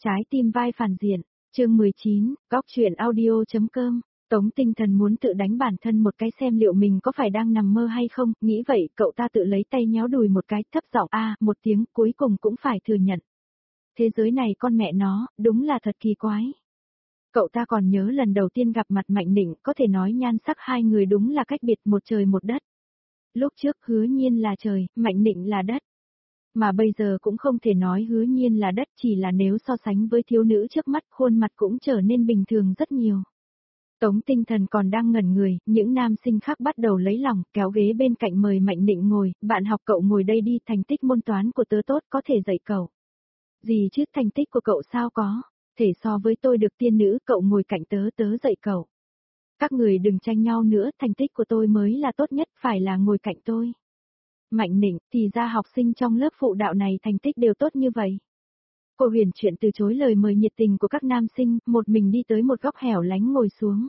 Trái tim vai phản diện, chương 19, góc chuyện audio.com. Tống Tinh Thần muốn tự đánh bản thân một cái xem liệu mình có phải đang nằm mơ hay không, nghĩ vậy cậu ta tự lấy tay nhéo đùi một cái, thấp giọng một tiếng, cuối cùng cũng phải thừa nhận. Thế giới này con mẹ nó, đúng là thật kỳ quái. Cậu ta còn nhớ lần đầu tiên gặp mặt Mạnh Nịnh, có thể nói nhan sắc hai người đúng là cách biệt một trời một đất. Lúc trước Hứa Nhiên là trời, Mạnh Nịnh là đất. Mà bây giờ cũng không thể nói Hứa Nhiên là đất, chỉ là nếu so sánh với thiếu nữ trước mắt, khuôn mặt cũng trở nên bình thường rất nhiều. Tống Tinh Thần còn đang ngẩn người, những nam sinh khác bắt đầu lấy lòng, kéo ghế bên cạnh mời Mạnh Nịnh ngồi, bạn học cậu ngồi đây đi, thành tích môn toán của tớ tốt, có thể dạy cậu. Gì chứ, thành tích của cậu sao có, thể so với tôi được tiên nữ, cậu ngồi cạnh tớ, tớ dạy cậu. Các người đừng tranh nhau nữa, thành tích của tôi mới là tốt nhất, phải là ngồi cạnh tôi. Mạnh Nịnh, thì ra học sinh trong lớp phụ đạo này thành tích đều tốt như vậy. Cô Huyền Chuyện từ chối lời mời nhiệt tình của các nam sinh, một mình đi tới một góc hẻo lánh ngồi xuống.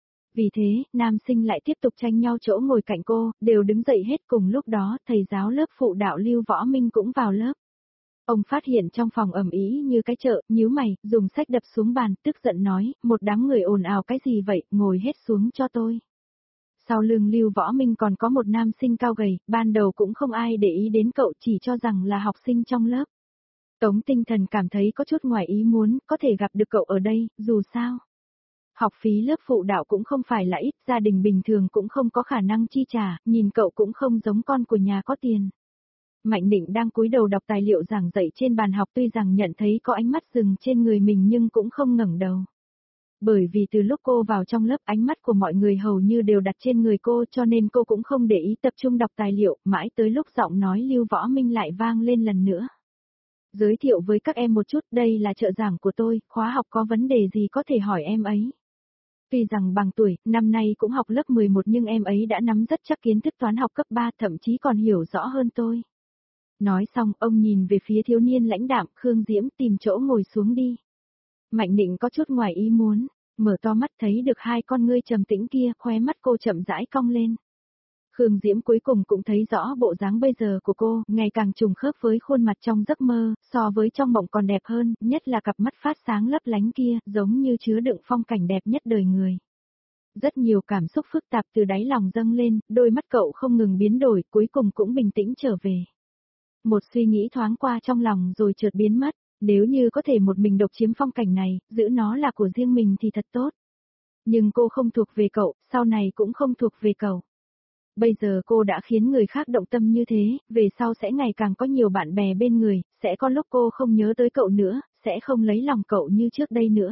Vì thế, nam sinh lại tiếp tục tranh nhau chỗ ngồi cạnh cô, đều đứng dậy hết. Cùng lúc đó, thầy giáo lớp phụ đạo Lưu Võ Minh cũng vào lớp. Ông phát hiện trong phòng ầm ĩ như cái chợ, nhíu mày, dùng sách đập xuống bàn, tức giận nói, một đám người ồn ào cái gì vậy, ngồi hết xuống cho tôi. Sau lưng Lưu Võ Minh còn có một nam sinh cao gầy, ban đầu cũng không ai để ý đến cậu, chỉ cho rằng là học sinh trong lớp. Tống Tinh Thần cảm thấy có chút ngoài ý muốn, có thể gặp được cậu ở đây, dù sao. Học phí lớp phụ đạo cũng không phải là ít, gia đình bình thường cũng không có khả năng chi trả, nhìn cậu cũng không giống con của nhà có tiền. Mạnh Nịnh đang cúi đầu đọc tài liệu giảng dạy trên bàn học, tuy rằng nhận thấy có ánh mắt dừng trên người mình nhưng cũng không ngẩng đầu. Bởi vì từ lúc cô vào trong lớp, ánh mắt của mọi người hầu như đều đặt trên người cô, cho nên cô cũng không để ý, tập trung đọc tài liệu, mãi tới lúc giọng nói Lưu Võ Minh lại vang lên lần nữa. Giới thiệu với các em một chút, đây là trợ giảng của tôi, khóa học có vấn đề gì có thể hỏi em ấy. Tuy rằng bằng tuổi, năm nay cũng học lớp 11 nhưng em ấy đã nắm rất chắc kiến thức toán học cấp 3, thậm chí còn hiểu rõ hơn tôi. Nói xong, ông nhìn về phía thiếu niên lãnh đạm, Khương Diễm, tìm chỗ ngồi xuống đi. Mạnh Nịnh có chút ngoài ý muốn, mở to mắt thấy được hai con ngươi trầm tĩnh kia, khóe mắt cô chậm rãi cong lên. Khương Diễm cuối cùng cũng thấy rõ bộ dáng bây giờ của cô, ngày càng trùng khớp với khuôn mặt trong giấc mơ, so với trong mộng còn đẹp hơn, nhất là cặp mắt phát sáng lấp lánh kia, giống như chứa đựng phong cảnh đẹp nhất đời người. Rất nhiều cảm xúc phức tạp từ đáy lòng dâng lên, đôi mắt cậu không ngừng biến đổi, cuối cùng cũng bình tĩnh trở về. Một suy nghĩ thoáng qua trong lòng rồi chợt biến mất, nếu như có thể một mình độc chiếm phong cảnh này, giữ nó là của riêng mình thì thật tốt. Nhưng cô không thuộc về cậu, sau này cũng không thuộc về cậu. Bây giờ cô đã khiến người khác động tâm như thế, về sau sẽ ngày càng có nhiều bạn bè bên người, sẽ có lúc cô không nhớ tới cậu nữa, sẽ không lấy lòng cậu như trước đây nữa.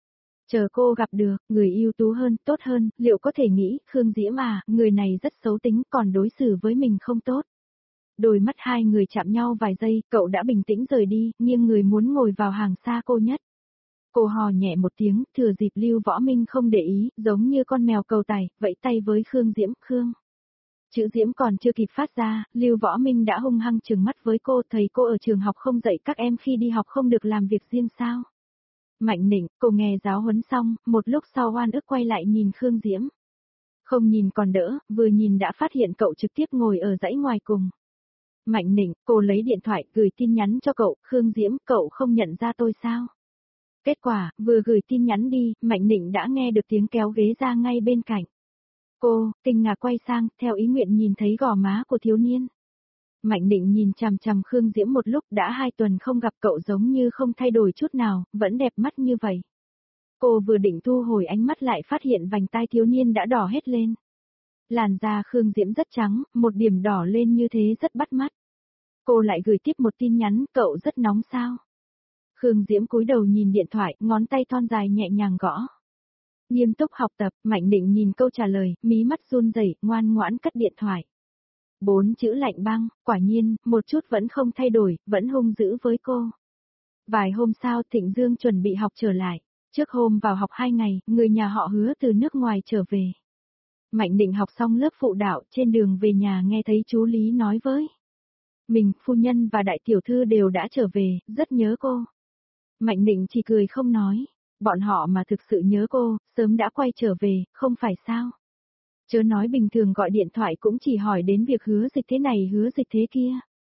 Chờ cô gặp được, người ưu tú hơn, tốt hơn, liệu có thể nghĩ, Khương Diễm người này rất xấu tính, còn đối xử với mình không tốt. Đôi mắt hai người chạm nhau vài giây, cậu đã bình tĩnh rời đi, nghiêng người muốn ngồi vào hàng xa cô nhất. Cô hò nhẹ một tiếng, thừa dịp Lưu Võ Minh không để ý, giống như con mèo cầu tài, vẫy tay với Khương Diễm, Khương. Chữ Diễm còn chưa kịp phát ra, Lưu Võ Minh đã hung hăng trừng mắt với cô, thầy cô ở trường học không dạy các em khi đi học không được làm việc riêng sao. Mạnh Nịnh, cô nghe giáo huấn xong, một lúc sau oan ức quay lại nhìn Khương Diễm. Không nhìn còn đỡ, vừa nhìn đã phát hiện cậu trực tiếp ngồi ở dãy ngoài cùng. Mạnh Nịnh, cô lấy điện thoại, gửi tin nhắn cho cậu, Khương Diễm, cậu không nhận ra tôi sao? Kết quả, vừa gửi tin nhắn đi, Mạnh Nịnh đã nghe được tiếng kéo ghế ra ngay bên cạnh. Cô, kinh ngạc quay sang, theo ý nguyện nhìn thấy gò má của thiếu niên. Mạnh Nịnh nhìn chằm chằm Khương Diễm một lúc, đã 2 tuần không gặp cậu giống như không thay đổi chút nào, vẫn đẹp mắt như vậy. Cô vừa định thu hồi ánh mắt lại phát hiện vành tai thiếu niên đã đỏ hết lên. Làn da Khương Diễm rất trắng, một điểm đỏ lên như thế rất bắt mắt. Cô lại gửi tiếp một tin nhắn, cậu rất nóng sao? Khương Diễm cúi đầu nhìn điện thoại, ngón tay thon dài nhẹ nhàng gõ. Nghiêm túc học tập, Mạnh Nịnh nhìn câu trả lời, mí mắt run rẩy, ngoan ngoãn cất điện thoại. 4 chữ lạnh băng, quả nhiên, một chút vẫn không thay đổi, vẫn hung dữ với cô. Vài hôm sau Thịnh Dương chuẩn bị học trở lại. Trước hôm vào học 2 ngày, người nhà họ Hứa từ nước ngoài trở về. Mạnh Nịnh học xong lớp phụ đạo, trên đường về nhà nghe thấy chú Lý nói với mình, phu nhân và đại tiểu thư đều đã trở về, rất nhớ cô. Mạnh Nịnh chỉ cười không nói, bọn họ mà thực sự nhớ cô, sớm đã quay trở về, không phải sao? Chớ nói bình thường gọi điện thoại cũng chỉ hỏi đến việc Hứa Dịch thế này Hứa Dịch thế kia.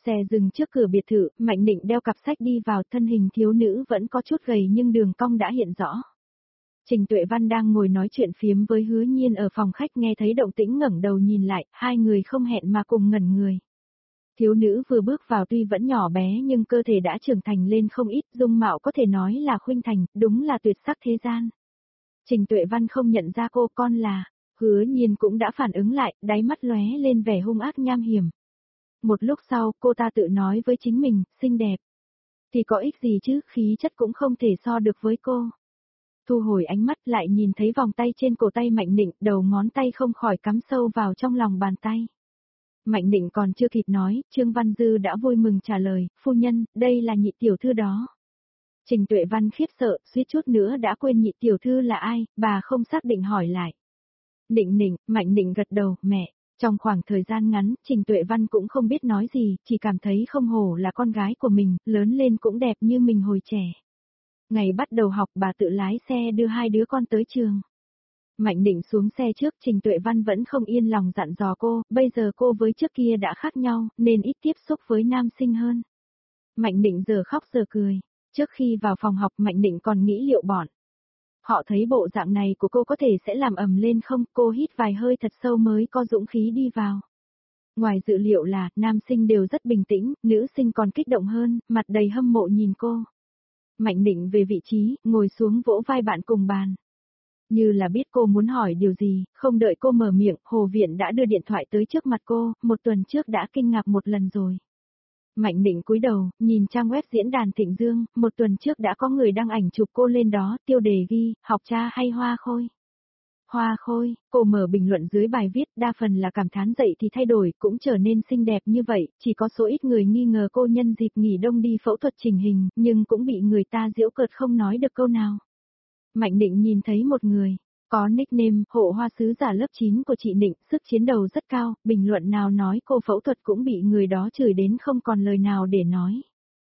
Xe dừng trước cửa biệt thự, Mạnh Nịnh đeo cặp sách đi vào, thân hình thiếu nữ vẫn có chút gầy nhưng đường cong đã hiện rõ. Trình Tuệ Văn đang ngồi nói chuyện phiếm với Hứa Nhiên ở phòng khách nghe thấy động tĩnh ngẩng đầu nhìn lại, hai người không hẹn mà cùng ngẩn người. Thiếu nữ vừa bước vào tuy vẫn nhỏ bé nhưng cơ thể đã trưởng thành lên không ít, dung mạo có thể nói là khuynh thành, đúng là tuyệt sắc thế gian. Trình Tuệ Văn không nhận ra cô, con là, Hứa Nhiên cũng đã phản ứng lại, đáy mắt lóe lên vẻ hung ác nham hiểm. Một lúc sau, cô ta tự nói với chính mình, xinh đẹp. Thì có ích gì chứ, khí chất cũng không thể so được với cô. Thu hồi ánh mắt lại nhìn thấy vòng tay trên cổ tay Mạnh Nịnh, đầu ngón tay không khỏi cắm sâu vào trong lòng bàn tay. Mạnh Nịnh còn chưa kịp nói, Trương Văn Dư đã vui mừng trả lời, phu nhân, đây là nhị tiểu thư đó. Trình Tuệ Văn khiếp sợ, suýt chút nữa đã quên nhị tiểu thư là ai, bà không xác định hỏi lại. Nịnh Nịnh, Mạnh Nịnh gật đầu, mẹ. Trong khoảng thời gian ngắn, Trình Tuệ Văn cũng không biết nói gì, chỉ cảm thấy không hổ là con gái của mình, lớn lên cũng đẹp như mình hồi trẻ. Ngày bắt đầu học bà tự lái xe đưa hai đứa con tới trường. Mạnh Định xuống xe trước, Trình Tuệ Văn vẫn không yên lòng dặn dò cô, bây giờ cô với trước kia đã khác nhau, nên ít tiếp xúc với nam sinh hơn. Mạnh Định giờ khóc giờ cười, trước khi vào phòng học Mạnh Định còn nghĩ liệu bọn. Họ thấy bộ dạng này của cô có thể sẽ làm ầm lên không, cô hít vài hơi thật sâu mới có dũng khí đi vào. Ngoài dự liệu là, nam sinh đều rất bình tĩnh, nữ sinh còn kích động hơn, mặt đầy hâm mộ nhìn cô. Mạnh Định về vị trí, ngồi xuống vỗ vai bạn cùng bàn. Như là biết cô muốn hỏi điều gì, không đợi cô mở miệng, Hồ Viện đã đưa điện thoại tới trước mặt cô, một tuần trước đã kinh ngạc một lần rồi. Mạnh Định cúi đầu, nhìn trang web diễn đàn Thịnh Dương, một tuần trước đã có người đăng ảnh chụp cô lên đó, tiêu đề ghi, học cha hay Hoa Khôi. Hoa Khôi, cô mở bình luận dưới bài viết, đa phần là cảm thán dậy thì thay đổi, cũng trở nên xinh đẹp như vậy, chỉ có số ít người nghi ngờ cô nhân dịp nghỉ đông đi phẫu thuật chỉnh hình, nhưng cũng bị người ta giễu cợt không nói được câu nào. Mạnh Định nhìn thấy một người, có nickname, hộ hoa sứ giả lớp 9 của chị Định, sức chiến đấu rất cao, bình luận nào nói cô phẫu thuật cũng bị người đó chửi đến không còn lời nào để nói.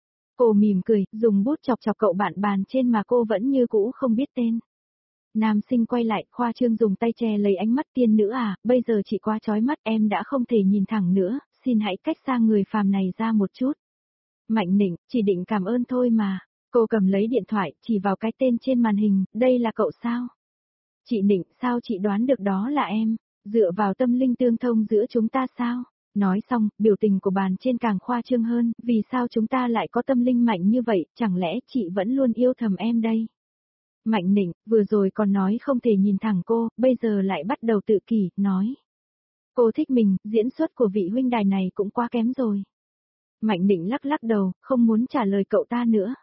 Cô mỉm cười, dùng bút chọc chọc cậu bạn bàn trên mà cô vẫn như cũ không biết tên. Nam sinh quay lại, khoa trương dùng tay che lấy ánh mắt tiên nữ à, bây giờ chị quá chói mắt em đã không thể nhìn thẳng nữa, xin hãy cách xa người phàm này ra một chút. Mạnh Định, chỉ định cảm ơn thôi mà. Cô cầm lấy điện thoại, chỉ vào cái tên trên màn hình, đây là cậu sao? Chị Định, sao chị đoán được đó là em? Dựa vào tâm linh tương thông giữa chúng ta sao? Nói xong, biểu tình của bàn trên càng khoa trương hơn, vì sao chúng ta lại có tâm linh mạnh như vậy, chẳng lẽ chị vẫn luôn yêu thầm em đây? Mạnh Định, vừa rồi còn nói không thể nhìn thẳng cô, bây giờ lại bắt đầu tự kỷ, nói. Cô thích mình, diễn xuất của vị huynh đài này cũng quá kém rồi. Mạnh Định lắc lắc đầu, không muốn trả lời cậu ta nữa.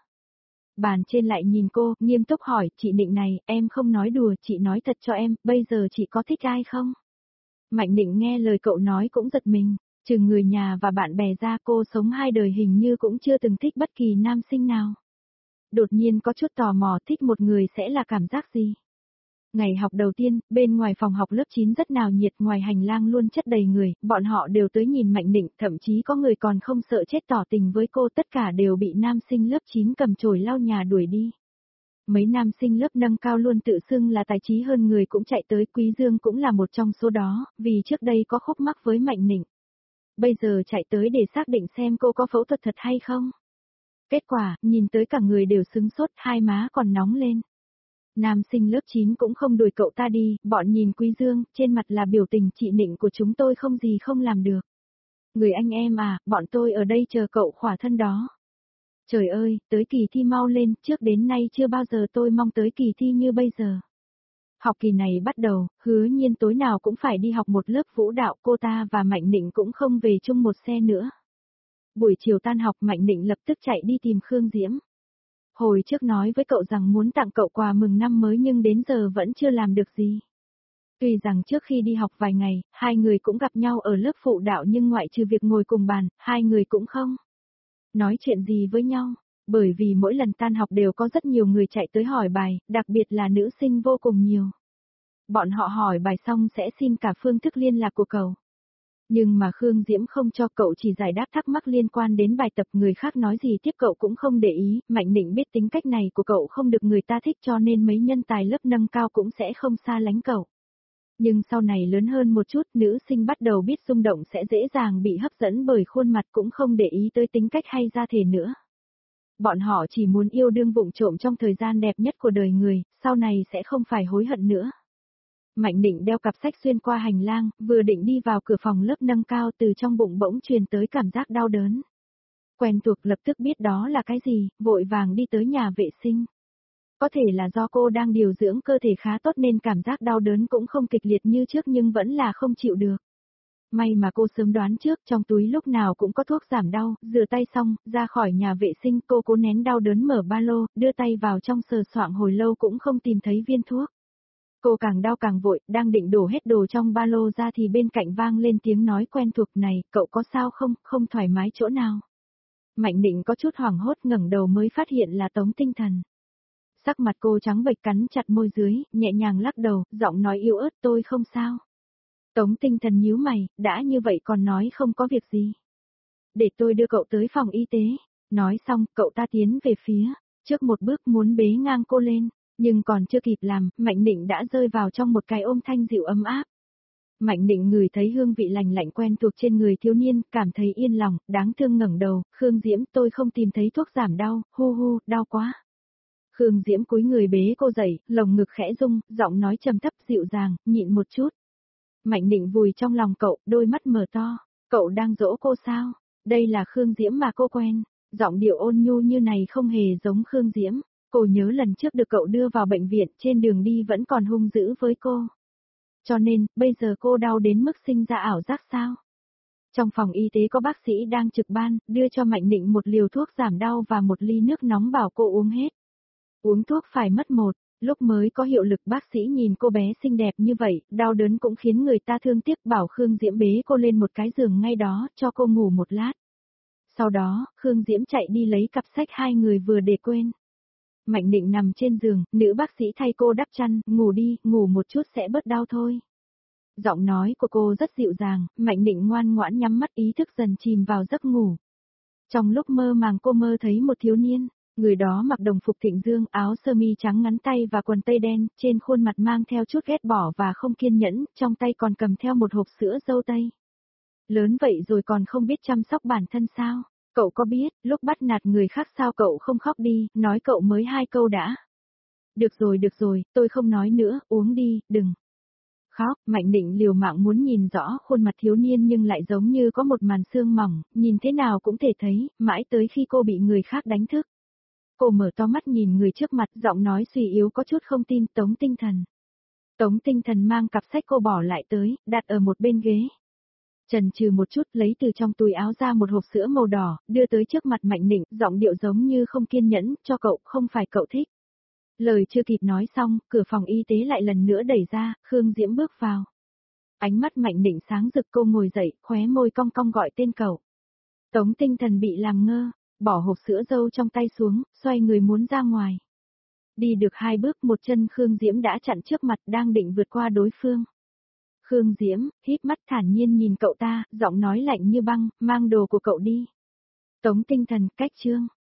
Bàn trên lại nhìn cô, nghiêm túc hỏi, chị Định này, em không nói đùa, chị nói thật cho em, bây giờ chị có thích ai không? Mạnh Định nghe lời cậu nói cũng giật mình, trừ người nhà và bạn bè ra cô sống hai đời hình như cũng chưa từng thích bất kỳ nam sinh nào. Đột nhiên có chút tò mò thích một người sẽ là cảm giác gì? Ngày học đầu tiên, bên ngoài phòng học lớp 9 rất náo nhiệt, ngoài hành lang luôn chất đầy người, bọn họ đều tới nhìn Mạnh Định, thậm chí có người còn không sợ chết tỏ tình với cô, tất cả đều bị nam sinh lớp 9 cầm chổi lau nhà đuổi đi. Mấy nam sinh lớp nâng cao luôn tự xưng là tài trí hơn người cũng chạy tới, Quý Dương cũng là một trong số đó, vì trước đây có khúc mắc với Mạnh Định. Bây giờ chạy tới để xác định xem cô có phẫu thuật thật hay không. Kết quả, nhìn tới cả người đều sững sốt, hai má còn nóng lên. Nam sinh lớp 9 cũng không đuổi cậu ta đi, bọn nhìn Quý Dương, trên mặt là biểu tình chị Nịnh của chúng tôi không gì không làm được. Người anh em à, bọn tôi ở đây chờ cậu khỏa thân đó. Trời ơi, tới kỳ thi mau lên, trước đến nay chưa bao giờ tôi mong tới kỳ thi như bây giờ. Học kỳ này bắt đầu, Hứa Nhiên tối nào cũng phải đi học một lớp vũ đạo, cô ta và Mạnh Nịnh cũng không về chung một xe nữa. Buổi chiều tan học Mạnh Nịnh lập tức chạy đi tìm Khương Diễm. Hồi trước nói với cậu rằng muốn tặng cậu quà mừng năm mới nhưng đến giờ vẫn chưa làm được gì. Tuy rằng trước khi đi học vài ngày, hai người cũng gặp nhau ở lớp phụ đạo nhưng ngoại trừ việc ngồi cùng bàn, hai người cũng không nói chuyện gì với nhau, bởi vì mỗi lần tan học đều có rất nhiều người chạy tới hỏi bài, đặc biệt là nữ sinh vô cùng nhiều. Bọn họ hỏi bài xong sẽ xin cả phương thức liên lạc của cậu. Nhưng mà Khương Diễm không cho cậu, chỉ giải đáp thắc mắc liên quan đến bài tập, người khác nói gì tiếp cậu cũng không để ý, Mạnh Định biết tính cách này của cậu không được người ta thích cho nên mấy nhân tài lớp nâng cao cũng sẽ không xa lánh cậu. Nhưng sau này lớn hơn một chút, nữ sinh bắt đầu biết rung động sẽ dễ dàng bị hấp dẫn bởi khuôn mặt cũng không để ý tới tính cách hay da thể nữa. Bọn họ chỉ muốn yêu đương vụng trộm trong thời gian đẹp nhất của đời người, sau này sẽ không phải hối hận nữa. Mạnh Định đeo cặp sách xuyên qua hành lang, vừa định đi vào cửa phòng lớp nâng cao, từ trong bụng bỗng truyền tới cảm giác đau đớn. Quen thuộc lập tức biết đó là cái gì, vội vàng đi tới nhà vệ sinh. Có thể là do cô đang điều dưỡng cơ thể khá tốt nên cảm giác đau đớn cũng không kịch liệt như trước nhưng vẫn là không chịu được. May mà cô sớm đoán trước, trong túi lúc nào cũng có thuốc giảm đau, rửa tay xong, ra khỏi nhà vệ sinh cô cố nén đau đớn mở ba lô, đưa tay vào trong sờ soạng hồi lâu cũng không tìm thấy viên thuốc. Cô càng đau càng vội, đang định đổ hết đồ trong ba lô ra thì bên cạnh vang lên tiếng nói quen thuộc này, cậu có sao không, không thoải mái chỗ nào. Mạnh Định có chút hoảng hốt ngẩng đầu mới phát hiện là Tống Tinh Thần. Sắc mặt cô trắng bệch cắn chặt môi dưới, nhẹ nhàng lắc đầu, giọng nói yếu ớt tôi không sao. Tống Tinh Thần nhíu mày, đã như vậy còn nói không có việc gì. Để tôi đưa cậu tới phòng y tế. Nói xong, cậu ta tiến về phía, trước một bước muốn bế ngang cô lên, nhưng còn chưa kịp làm, Mạnh Định đã rơi vào trong một cái ôm thanh dịu ấm áp. Mạnh Định ngửi thấy hương vị lành lạnh quen thuộc trên người thiếu niên, cảm thấy yên lòng, đáng thương ngẩng đầu, Khương Diễm tôi không tìm thấy thuốc giảm đau, hu hu, đau quá. Khương Diễm cúi người bế cô dậy, lồng ngực khẽ rung, giọng nói trầm thấp dịu dàng, nhịn một chút. Mạnh Định vùi trong lòng cậu, đôi mắt mở to, cậu đang dỗ cô sao? Đây là Khương Diễm mà cô quen, giọng điệu ôn nhu như này không hề giống Khương Diễm. Cô nhớ lần trước được cậu đưa vào bệnh viện, trên đường đi vẫn còn hung dữ với cô. Cho nên, bây giờ cô đau đến mức sinh ra ảo giác sao? Trong phòng y tế có bác sĩ đang trực ban, đưa cho Mạnh Định một liều thuốc giảm đau và một ly nước nóng bảo cô uống hết. Uống thuốc phải mất một, lúc mới có hiệu lực bác sĩ nhìn cô bé xinh đẹp như vậy, đau đớn cũng khiến người ta thương tiếc bảo Khương Diễm bế cô lên một cái giường ngay đó, cho cô ngủ một lát. Sau đó, Khương Diễm chạy đi lấy cặp sách hai người vừa để quên. Mạnh Định nằm trên giường, nữ bác sĩ thay cô đắp chăn, ngủ đi, ngủ một chút sẽ bớt đau thôi. Giọng nói của cô rất dịu dàng, Mạnh Định ngoan ngoãn nhắm mắt ý thức dần chìm vào giấc ngủ. Trong lúc mơ màng cô mơ thấy một thiếu niên, người đó mặc đồng phục thịnh dương, áo sơ mi trắng ngắn tay và quần tây đen, trên khuôn mặt mang theo chút ghét bỏ và không kiên nhẫn, trong tay còn cầm theo một hộp sữa dâu tây. Lớn vậy rồi còn không biết chăm sóc bản thân sao? Cậu có biết, lúc bắt nạt người khác sao cậu không khóc đi, nói cậu mới 2 câu đã. Được rồi, tôi không nói nữa, uống đi, đừng. Khóc, Mạnh Định liều mạng muốn nhìn rõ khuôn mặt thiếu niên nhưng lại giống như có một màn sương mỏng, nhìn thế nào cũng thể thấy, mãi tới khi cô bị người khác đánh thức. Cô mở to mắt nhìn người trước mặt, giọng nói suy yếu có chút không tin, Tống Tinh Thần. Tống Tinh Thần mang cặp sách cô bỏ lại tới, đặt ở một bên ghế. Chần chừ một chút lấy từ trong túi áo ra một hộp sữa màu đỏ, đưa tới trước mặt Mạnh Định, giọng điệu giống như không kiên nhẫn, cho cậu, không phải cậu thích. Lời chưa kịp nói xong, cửa phòng y tế lại lần nữa đẩy ra, Khương Diễm bước vào. Ánh mắt Mạnh Định sáng rực cô ngồi dậy, khóe môi cong cong gọi tên cậu. Tống Tinh Thần bị làm ngơ, bỏ hộp sữa dâu trong tay xuống, xoay người muốn ra ngoài. Đi được 2 bước một chân Khương Diễm đã chặn trước mặt đang định vượt qua đối phương. Khương Diễm, híp mắt thản nhiên nhìn cậu ta, giọng nói lạnh như băng, mang đồ của cậu đi. Tống Tinh Thần, cách chương.